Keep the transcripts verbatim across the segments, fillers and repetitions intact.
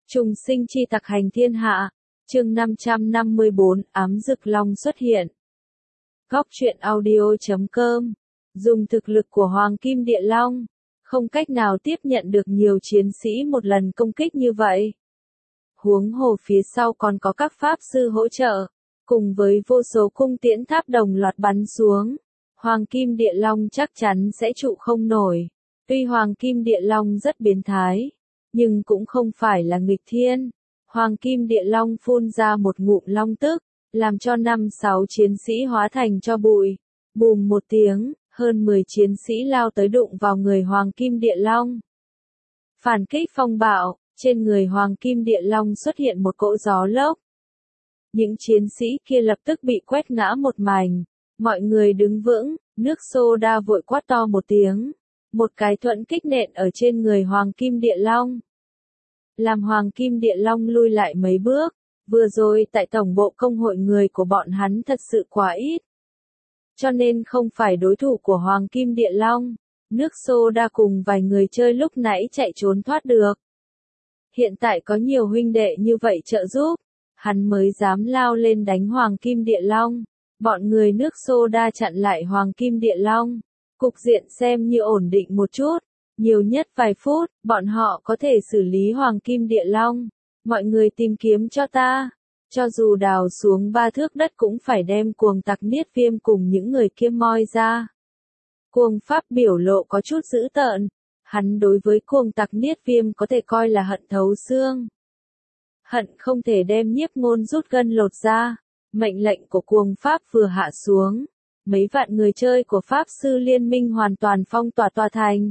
Trùng sinh chi tặc hành thiên hạ, chương năm trăm năm mươi bốn, ám dực long xuất hiện. Góc truyện audio chấm com, dùng thực lực của Hoàng Kim Địa Long, không cách nào tiếp nhận được nhiều chiến sĩ một lần công kích như vậy. Huống hồ phía sau còn có các pháp sư hỗ trợ, cùng với vô số cung tiễn tháp đồng loạt bắn xuống, Hoàng Kim Địa Long chắc chắn sẽ trụ không nổi. Tuy Hoàng Kim Địa Long rất biến thái, nhưng cũng không phải là nghịch thiên. Hoàng Kim Địa Long phun ra một ngụm long tức, làm cho năm sáu chiến sĩ hóa thành tro bụi. Bùm một tiếng, hơn mười chiến sĩ lao tới đụng vào người Hoàng Kim Địa Long. Phản kích phong bạo, trên người Hoàng Kim Địa Long xuất hiện một cỗ gió lốc. Những chiến sĩ kia lập tức bị quét ngã một mảnh. Mọi người đứng vững, nước soda vội quát to một tiếng. Một cái thuẫn kích nện ở trên người Hoàng Kim Địa Long. Làm Hoàng Kim Địa Long lui lại mấy bước, vừa rồi tại tổng bộ công hội người của bọn hắn thật sự quá ít. Cho nên không phải đối thủ của Hoàng Kim Địa Long, nước soda cùng vài người chơi lúc nãy chạy trốn thoát được. Hiện tại có nhiều huynh đệ như vậy trợ giúp, hắn mới dám lao lên đánh Hoàng Kim Địa Long. Bọn người nước soda chặn lại Hoàng Kim Địa Long. Cục diện xem như ổn định một chút, nhiều nhất vài phút, bọn họ có thể xử lý Hoàng Kim Địa Long. Mọi người tìm kiếm cho ta, cho dù đào xuống ba thước đất cũng phải đem cuồng tặc Niết Viêm cùng những người kia moi ra. Cuồng Pháp biểu lộ có chút dữ tợn, hắn đối với cuồng tặc Niết Viêm có thể coi là hận thấu xương. Hận không thể đem Nhiếp Ngôn rút gân lột ra. Mệnh lệnh của cuồng Pháp vừa hạ xuống. Mấy vạn người chơi của Pháp Sư Liên minh hoàn toàn phong tỏa tòa thành.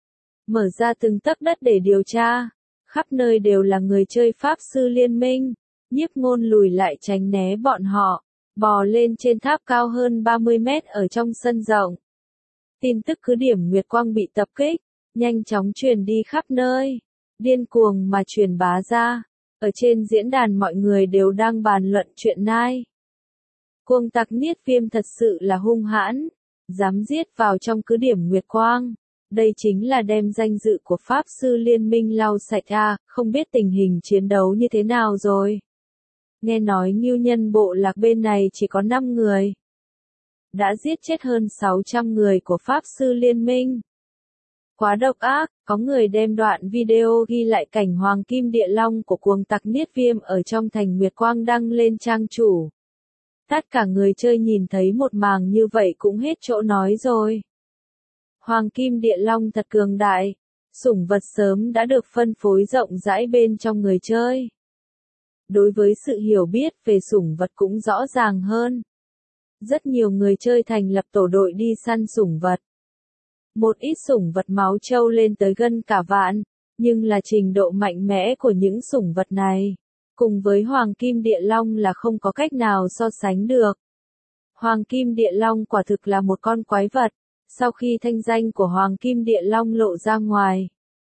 Mở ra từng tấc đất để điều tra. Khắp nơi đều là người chơi Pháp Sư Liên minh. Nhiếp Ngôn lùi lại tránh né bọn họ. Bò lên trên tháp cao hơn ba mươi mét ở trong sân rộng. Tin tức cứ điểm Nguyệt Quang bị tập kích. Nhanh chóng truyền đi khắp nơi. Điên cuồng mà truyền bá ra. Ở trên diễn đàn mọi người đều đang bàn luận chuyện này. Cuồng tặc Niết Viêm thật sự là hung hãn, dám giết vào trong cứ điểm Nguyệt Quang. Đây chính là đem danh dự của Pháp Sư Liên minh lau sạch à, không biết tình hình chiến đấu như thế nào rồi. Nghe nói Ngưu Nhân bộ lạc bên này chỉ có năm người. Đã giết chết hơn sáu trăm người của Pháp Sư Liên minh. Quá độc ác, có người đem đoạn video ghi lại cảnh Hoàng Kim Địa Long của cuồng tặc Niết Viêm ở trong thành Nguyệt Quang đăng lên trang chủ. Tất cả người chơi nhìn thấy một màn như vậy cũng hết chỗ nói rồi. Hoàng Kim Địa Long thật cường đại, sủng vật sớm đã được phân phối rộng rãi bên trong người chơi. Đối với sự hiểu biết về sủng vật cũng rõ ràng hơn. Rất nhiều người chơi thành lập tổ đội đi săn sủng vật. Một ít sủng vật máu trâu lên tới gần cả vạn, nhưng là trình độ mạnh mẽ của những sủng vật này, cùng với Hoàng Kim Địa Long là không có cách nào so sánh được. Hoàng Kim Địa Long quả thực là một con quái vật, sau khi thanh danh của Hoàng Kim Địa Long lộ ra ngoài.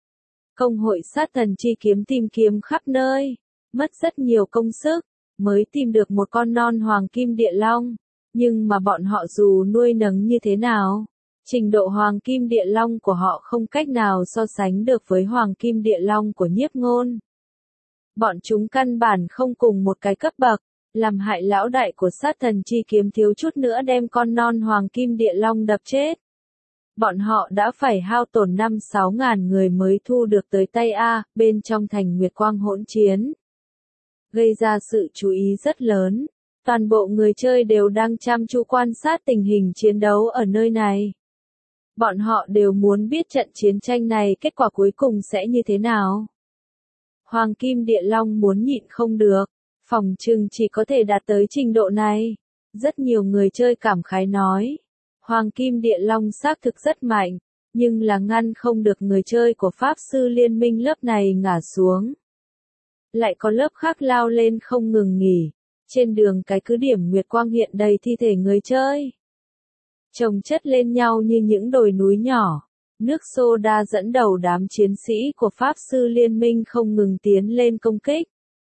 Công hội sát thần chi kiếm tìm kiếm khắp nơi, mất rất nhiều công sức, mới tìm được một con non Hoàng Kim Địa Long, nhưng mà bọn họ dù nuôi nấng như thế nào, trình độ Hoàng Kim Địa Long của họ không cách nào so sánh được với Hoàng Kim Địa Long của Nhiếp Ngôn. Bọn chúng căn bản không cùng một cái cấp bậc, làm hại lão đại của sát thần chi kiếm thiếu chút nữa đem con non Hoàng Kim Địa Long đập chết. Bọn họ đã phải hao tổn năm sáu ngàn người mới thu được tới tay A, bên trong thành Nguyệt Quang hỗn chiến. Gây ra sự chú ý rất lớn, toàn bộ người chơi đều đang chăm chú quan sát tình hình chiến đấu ở nơi này. Bọn họ đều muốn biết trận chiến tranh này kết quả cuối cùng sẽ như thế nào. Hoàng Kim Địa Long muốn nhịn không được, phòng trừng chỉ có thể đạt tới trình độ này. Rất nhiều người chơi cảm khái nói, Hoàng Kim Địa Long xác thực rất mạnh, nhưng là ngăn không được người chơi của Pháp Sư Liên minh lớp này ngã xuống. Lại có lớp khác lao lên không ngừng nghỉ, trên đường cái cứ điểm Nguyệt Quang hiện đầy thi thể người chơi. Chồng chất lên nhau như những đồi núi nhỏ. Nước soda dẫn đầu đám chiến sĩ của Pháp Sư Liên minh không ngừng tiến lên công kích.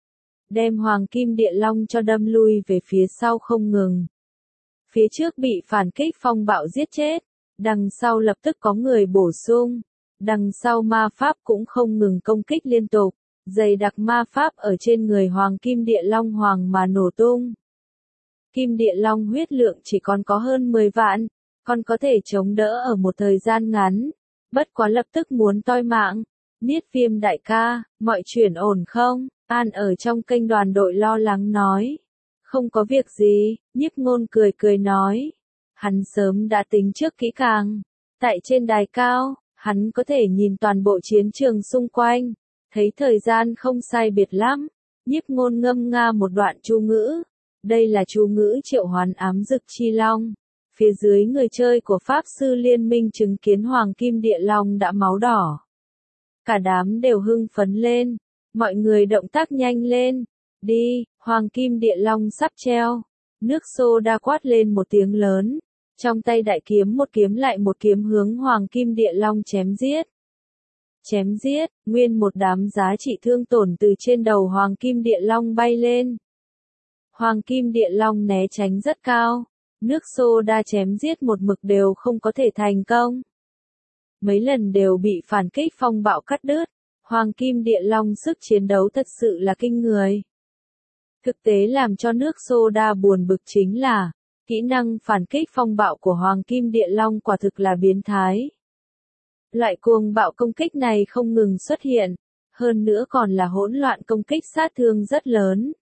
Đem Hoàng Kim Địa Long cho đâm lui về phía sau không ngừng. Phía trước bị phản kích phong bạo giết chết. Đằng sau lập tức có người bổ sung. Đằng sau ma pháp cũng không ngừng công kích liên tục. dày đặc ma pháp ở trên người Hoàng Kim Địa Long Hoàng mà nổ tung. Kim Địa Long huyết lượng chỉ còn có hơn mười vạn, còn có thể chống đỡ ở một thời gian ngắn, bất quá lập tức muốn toi mạng. Niết Viêm đại ca, mọi chuyện ổn không? An ở trong kênh đoàn đội lo lắng nói. Không có việc gì, Nhiếp Ngôn cười cười nói. Hắn sớm đã tính trước kỹ càng. Tại trên đài cao, hắn có thể nhìn toàn bộ chiến trường xung quanh, thấy thời gian không sai biệt lắm. Nhiếp Ngôn ngâm nga một đoạn chú ngữ. Đây là chú ngữ triệu hoán ám dực chi long. Phía dưới người chơi của Pháp Sư Liên minh chứng kiến Hoàng Kim Địa Long đã máu đỏ. Cả đám đều hưng phấn lên. Mọi người động tác nhanh lên. Đi, Hoàng Kim Địa Long sắp treo. Nước xô đa quát lên một tiếng lớn. Trong tay đại kiếm một kiếm lại một kiếm hướng Hoàng Kim Địa Long chém giết. Chém giết, nguyên một đám giá trị thương tổn từ trên đầu Hoàng Kim Địa Long bay lên. Hoàng Kim Địa Long né tránh rất cao. Nước xô đa chém giết một mực đều không có thể thành công. Mấy lần đều bị phản kích phong bạo cắt đứt. Hoàng Kim Địa Long sức chiến đấu thật sự là kinh người. Thực tế làm cho nước xô đa buồn bực chính là, kỹ năng phản kích phong bạo của Hoàng Kim Địa Long quả thực là biến thái. Loại cuồng bạo công kích này không ngừng xuất hiện, hơn nữa còn là hỗn loạn công kích sát thương rất lớn.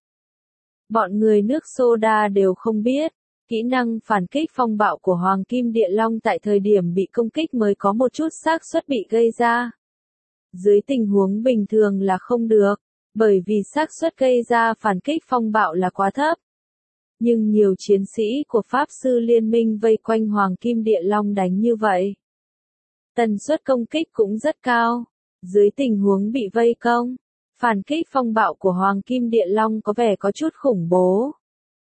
Bọn người nước Soda đều không biết, kỹ năng phản kích phong bạo của Hoàng Kim Địa Long tại thời điểm bị công kích mới có một chút xác suất bị gây ra. Dưới tình huống bình thường là không được, bởi vì xác suất gây ra phản kích phong bạo là quá thấp. Nhưng nhiều chiến sĩ của Pháp Sư Liên minh vây quanh Hoàng Kim Địa Long đánh như vậy. Tần suất công kích cũng rất cao. Dưới tình huống bị vây công, phản kích phong bạo của Hoàng Kim Địa Long có vẻ có chút khủng bố.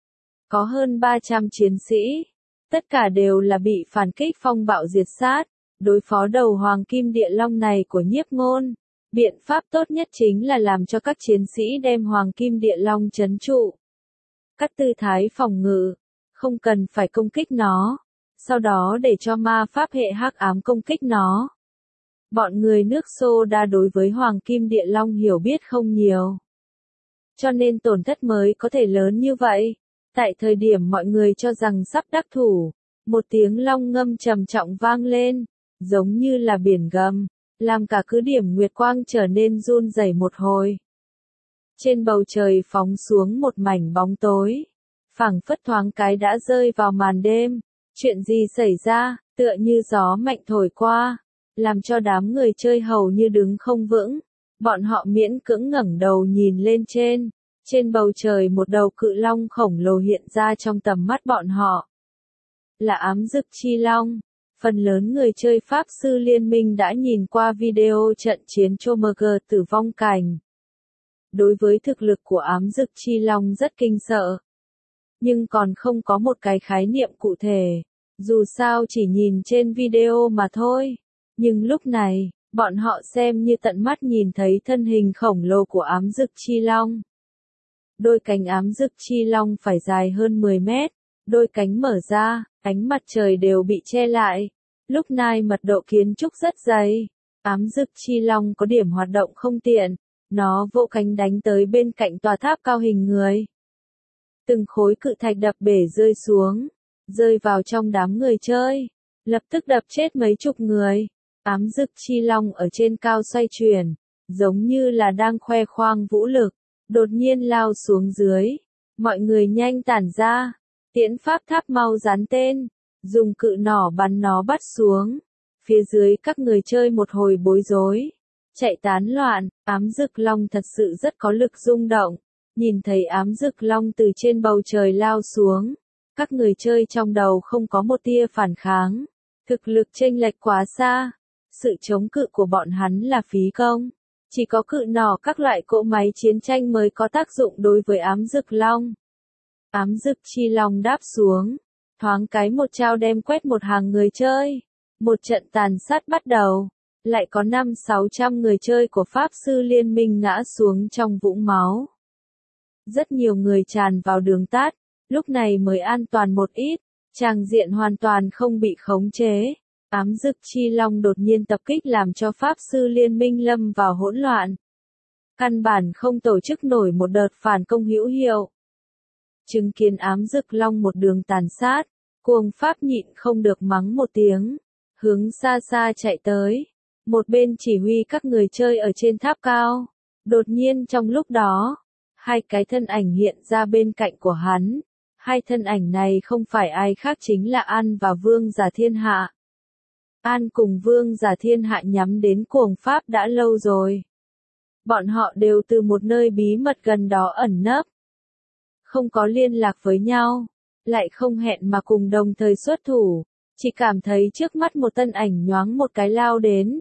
Có hơn ba trăm chiến sĩ, tất cả đều là bị phản kích phong bạo diệt sát. Đối phó đầu Hoàng Kim Địa Long này của Nhiếp Ngôn, biện pháp tốt nhất chính là làm cho các chiến sĩ đem Hoàng Kim Địa Long trấn trụ. Cắt tư thái phòng ngự, không cần phải công kích nó, sau đó để cho ma pháp hệ hắc ám công kích nó. Bọn người nước Soda đối với Hoàng Kim Địa Long hiểu biết không nhiều, cho nên tổn thất mới có thể lớn như vậy. Tại thời điểm mọi người cho rằng sắp đắc thủ, một tiếng long ngâm trầm trọng vang lên, giống như là biển gầm, làm cả cứ điểm Nguyệt Quang trở nên run rẩy một hồi. Trên bầu trời phóng xuống một mảnh bóng tối, phảng phất thoáng cái đã rơi vào màn đêm. Chuyện gì xảy ra, tựa như gió mạnh thổi qua, làm cho đám người chơi hầu như đứng không vững. Bọn họ miễn cưỡng ngẩng đầu nhìn lên trên. Trên bầu trời một đầu cự long khổng lồ hiện ra trong tầm mắt bọn họ. Là ám dực chi long. Phần lớn người chơi Pháp Sư Liên minh đã nhìn qua video trận chiến Chomerger tử vong cảnh. Đối với thực lực của ám dực chi long rất kinh sợ. Nhưng còn không có một cái khái niệm cụ thể. Dù sao chỉ nhìn trên video mà thôi. Nhưng lúc này, bọn họ xem như tận mắt nhìn thấy thân hình khổng lồ của ám dực chi long. Đôi cánh ám dực chi long phải dài hơn mười mét. Đôi cánh mở ra, ánh mặt trời đều bị che lại. Lúc này mật độ kiến trúc rất dày. Ám dực chi long có điểm hoạt động không tiện. Nó vỗ cánh đánh tới bên cạnh tòa tháp cao hình người. Từng khối cự thạch đập bể rơi xuống, rơi vào trong đám người chơi, lập tức đập chết mấy chục người. Ám dực chi long ở trên cao xoay chuyển, giống như là đang khoe khoang vũ lực, đột nhiên lao xuống dưới. Mọi người nhanh tản ra, tiễn pháp tháp mau dán tên, dùng cự nỏ bắn nó bắt xuống. Phía dưới các người chơi một hồi bối rối, chạy tán loạn. Ám dực long thật sự rất có lực rung động. Nhìn thấy ám dực long từ trên bầu trời lao xuống, các người chơi trong đầu không có một tia phản kháng. Thực lực chênh lệch quá xa, sự chống cự của bọn hắn là phí công. Chỉ có cự nỏ các loại cỗ máy chiến tranh mới có tác dụng đối với ám dực long. Ám dực chi long đáp xuống, thoáng cái một trao đem quét một hàng người chơi. Một trận tàn sát bắt đầu, lại có năm sáu trăm người chơi của Pháp Sư Liên minh ngã xuống trong vũng máu. Rất nhiều người tràn vào đường tắt, lúc này mới an toàn một ít, tràng diện hoàn toàn không bị khống chế. Ám dực chi long đột nhiên tập kích làm cho Pháp Sư Liên minh lâm vào hỗn loạn. căn bản không tổ chức nổi một đợt phản công hữu hiệu. Chứng kiến ám dực long một đường tàn sát, Cuồng Pháp nhịn không được mắng một tiếng, hướng xa xa chạy tới, một bên chỉ huy các người chơi ở trên tháp cao. Đột nhiên trong lúc đó, hai cái thân ảnh hiện ra bên cạnh của hắn. Hai thân ảnh này không phải ai khác chính là An và Vương Giả Thiên Hạ. An cùng Vương Giả Thiên Hạ nhắm đến Cuồng Pháp đã lâu rồi. Bọn họ đều từ một nơi bí mật gần đó ẩn nấp. Không có liên lạc với nhau, lại không hẹn mà cùng đồng thời xuất thủ, chỉ cảm thấy trước mắt một thân ảnh nhoáng một cái lao đến.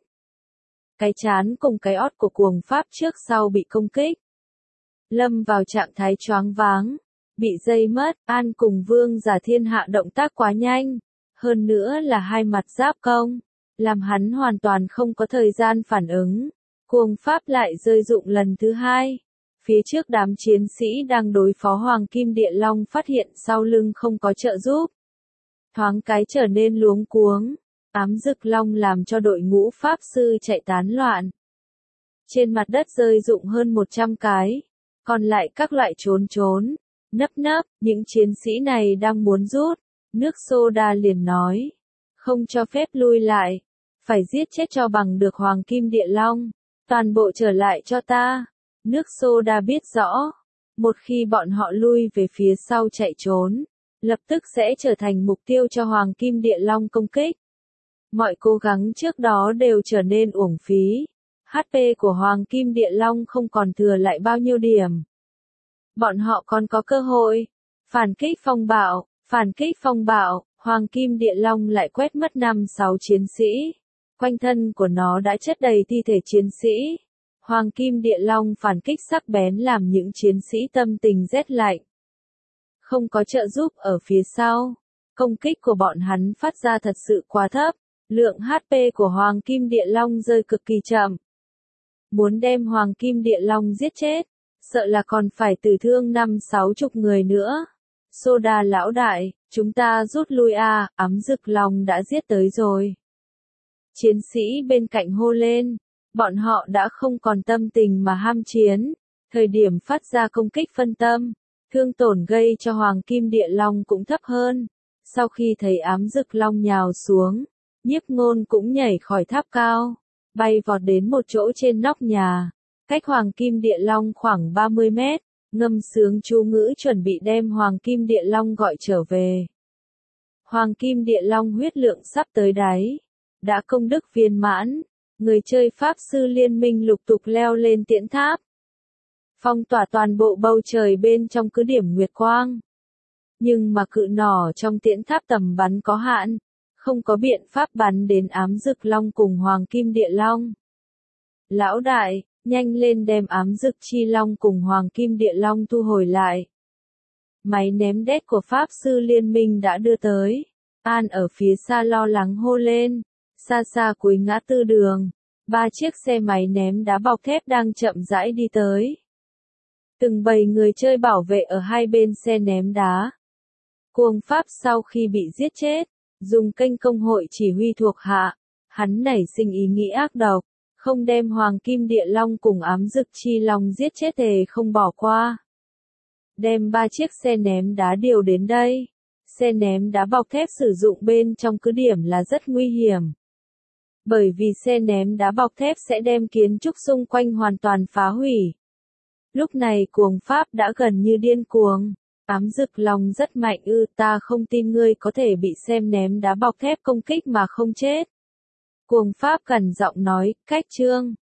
Cái chán cùng cái ót của Cuồng Pháp trước sau bị công kích. Lâm vào trạng thái choáng váng, bị dây mất. An cùng Vương Giả Thiên Hạ động tác quá nhanh, hơn nữa là hai mặt giáp công, làm hắn hoàn toàn không có thời gian phản ứng. Cuồng Pháp lại rơi dụng lần thứ hai. Phía trước đám chiến sĩ đang đối phó Hoàng Kim Địa Long phát hiện sau lưng không có trợ giúp. Thoáng cái trở nên luống cuống, ám dực long làm cho đội ngũ Pháp sư chạy tán loạn. Trên mặt đất rơi dụng hơn một trăm cái, còn lại các loại trốn trốn, nấp nấp, những chiến sĩ này đang muốn rút. Nước Soda liền nói, không cho phép lui lại, phải giết chết cho bằng được Hoàng Kim Địa Long, toàn bộ trở lại cho ta. Nước Soda biết rõ, một khi bọn họ lui về phía sau chạy trốn, lập tức sẽ trở thành mục tiêu cho Hoàng Kim Địa Long công kích. Mọi cố gắng trước đó đều trở nên uổng phí, hát pê của Hoàng Kim Địa Long không còn thừa lại bao nhiêu điểm. Bọn họ còn có cơ hội, phản kích phong bạo, phản kích phong bạo, Hoàng Kim Địa Long lại quét mất năm sáu chiến sĩ. Quanh thân của nó đã chất đầy thi thể chiến sĩ. Hoàng Kim Địa Long phản kích sắc bén làm những chiến sĩ tâm tình rét lạnh. Không có trợ giúp ở phía sau, công kích của bọn hắn phát ra thật sự quá thấp, lượng hát pê của Hoàng Kim Địa Long rơi cực kỳ chậm. Muốn đem Hoàng Kim Địa Long giết chết, sợ là còn phải tử thương năm sáu chục người nữa. Soda lão đại, chúng ta rút lui a, ám dực long đã giết tới rồi. Chiến sĩ bên cạnh hô lên. Bọn họ đã không còn tâm tình mà ham chiến, thời điểm phát ra công kích phân tâm, thương tổn gây cho Hoàng Kim Địa Long cũng thấp hơn. Sau khi thấy ám dực long nhào xuống, Nhiếp Ngôn cũng nhảy khỏi tháp cao, bay vọt đến một chỗ trên nóc nhà, cách Hoàng Kim Địa Long khoảng ba mươi mét, ngâm sướng chú ngữ chuẩn bị đem Hoàng Kim Địa Long gọi trở về. Hoàng Kim Địa Long huyết lượng sắp tới đáy, đã công đức viên mãn. Người chơi Pháp sư liên minh lục tục leo lên tiễn tháp, phong tỏa toàn bộ bầu trời bên trong cứ điểm Nguyệt Quang. Nhưng mà cự nỏ trong tiễn tháp tầm bắn có hạn, không có biện pháp bắn đến ám dực long cùng Hoàng Kim Địa Long. Lão đại, nhanh lên đem ám dực chi long cùng Hoàng Kim Địa Long thu hồi lại. Máy ném đét của Pháp sư liên minh đã đưa tới. An ở phía xa lo lắng hô lên. Xa xa cuối ngã tư đường, ba chiếc xe máy ném đá bọc thép đang chậm rãi đi tới. Từng bầy người chơi bảo vệ ở hai bên xe ném đá. Cuồng Pháp sau khi bị giết chết, dùng kênh công hội chỉ huy thuộc hạ, hắn nảy sinh ý nghĩ ác độc, không đem Hoàng Kim Địa Long cùng ám dực chi long giết chết thề không bỏ qua. Đem ba chiếc xe ném đá điều đến đây. Xe ném đá bọc thép sử dụng bên trong cứ điểm là rất nguy hiểm. Bởi vì xe ném đá bọc thép sẽ đem kiến trúc xung quanh hoàn toàn phá hủy. Lúc này Cuồng Pháp đã gần như điên cuồng. Ám dực long rất mạnh ư, ta không tin ngươi có thể bị xe ném đá bọc thép công kích mà không chết. Cuồng Pháp cẩn giọng nói, cách chương.